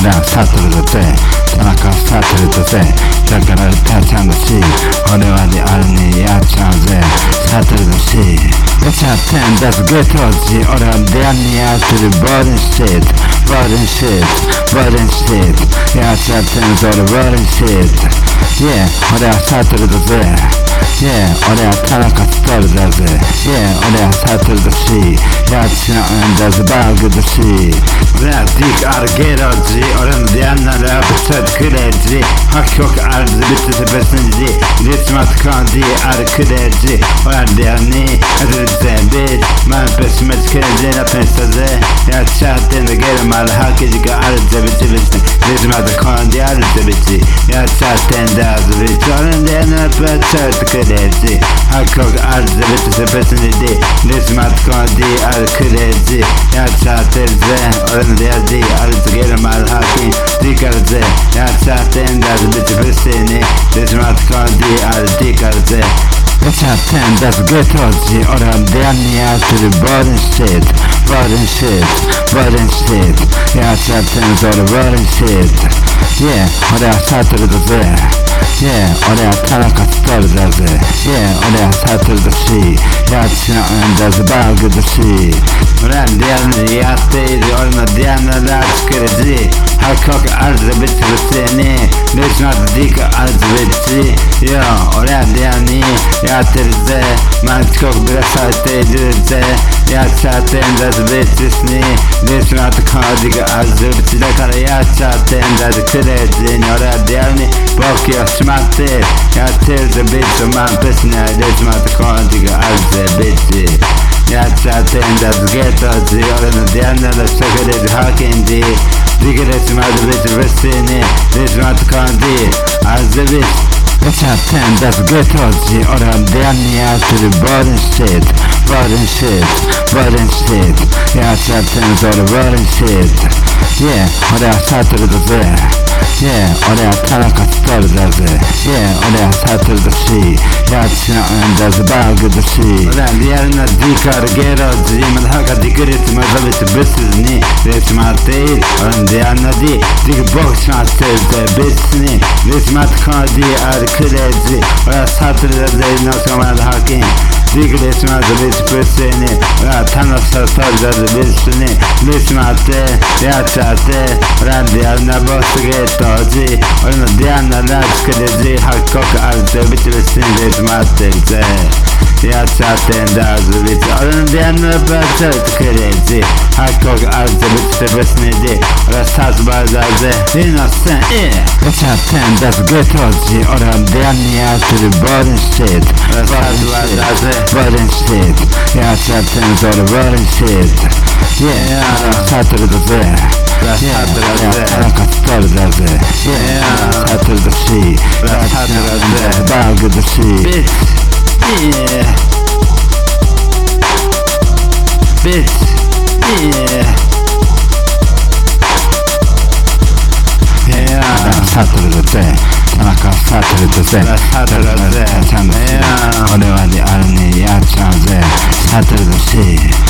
俺はサトルだぜ田中はサトルだぜだから歌っちゃうんだし俺はリアルにやっちゃうぜサトルだしやっちゃってんだぜグッドジ俺はリアルにやってるボーリンシットボーリンシットボーリンシットやっちゃってんぞ俺ボーリンシットYeah 俺はサトルだぜYeah 俺は田中ストルだぜYeah 俺はサトルだしやっちゃうんだぜバーグだし俺はディークアルゲロジ俺の出会いならぶつってくれジ8曲あるぜ別で別にジリツマットコンディあるくれジ俺はリアルにやってるぜビートマンペスメツケジなペンスだぜやっちゃってんだけどまだハケジがあるぜビチビチリツマットコンディあるぜビチやっちゃってんだぜビチ俺の出会いならぶつってくれジ8曲あるぜ別にジリツマットコンディあるくれジやっちゃってるぜ俺の出会いあるぜゲルマルハキンディカルぜやっちゃってんだぜビチブスにリツマットコンディあるディカルぜやっちゃってんだぜグッドジ俺は出会いにやってるボーリンシットボーリンシットボーリンシットやっちゃってんぞ俺ボーリンシットYeah 俺はサトルだぜYeah 俺は田中ストルだぜYeah 俺はサトルだしやっちゃうんだぜバーグだし俺はリアルにやっている俺のディアナラ作る字8曲あるぜビチビチにリスナーとディークあるぜビチYo 俺はリアルにやってるぜ毎日遅刻ぶらされているぜやっちゃってんだぜビチにリスナーとコーディがあるぜビチだからやっちゃってんだぜクレイジーに俺はリアルにボキをしまってやってるぜビチマンペスにリスナーとコーディがあるぜビチやっちゃってんだぜゲットジ俺のディアナのストクレイジハーキンジディグレスマルビチブスにリスナーとコーディあるぜビチやっちゃってんだぜグッドジ俺は出会いにやってるボーリンシットボーリンシットボーリンシットやっちゃってんぞ俺ボーリンシットYeah 俺はサトルだぜYeah 俺は田中ストルだぜYeah 俺はサトルだしやっちゃうんだぜバーグだし俺はリアルなディーカルゲロジ今のハカディクリスマザビチブスにレスマっている俺のリアルなディディグボクシャンしてるぜビスにレスマットコーディあるクレイジ俺はサトルだぜノスカマルハキンディグレスマザビチブスに俺は田中ストルだぜビスにレスマってやっちゃって俺はリアルなボスゲートジ俺のディアナラつけてジ8曲あるぜビチビチにレスマってるぜやっちゃってんだぜビチ俺のディアナバーチャルつけてジ8曲あるぜビチビチにジ俺はサスバーだぜイノセンやっちゃってんだぜグッドジ俺はディアナにやってるボーリンシット俺はサスバーだぜボーリンシットやっちゃってんぞ俺ボーリンシットYeah 俺はサトルだぜYeah 俺は田中ストルだぜYeah サトルだしサトルだぜバーグだしBitch Yeah Bitch Yeah Yeah サトルだぜ田中サトルだぜサトルだぜちゃんと俺はリアルにやっちゃうぜサトルだし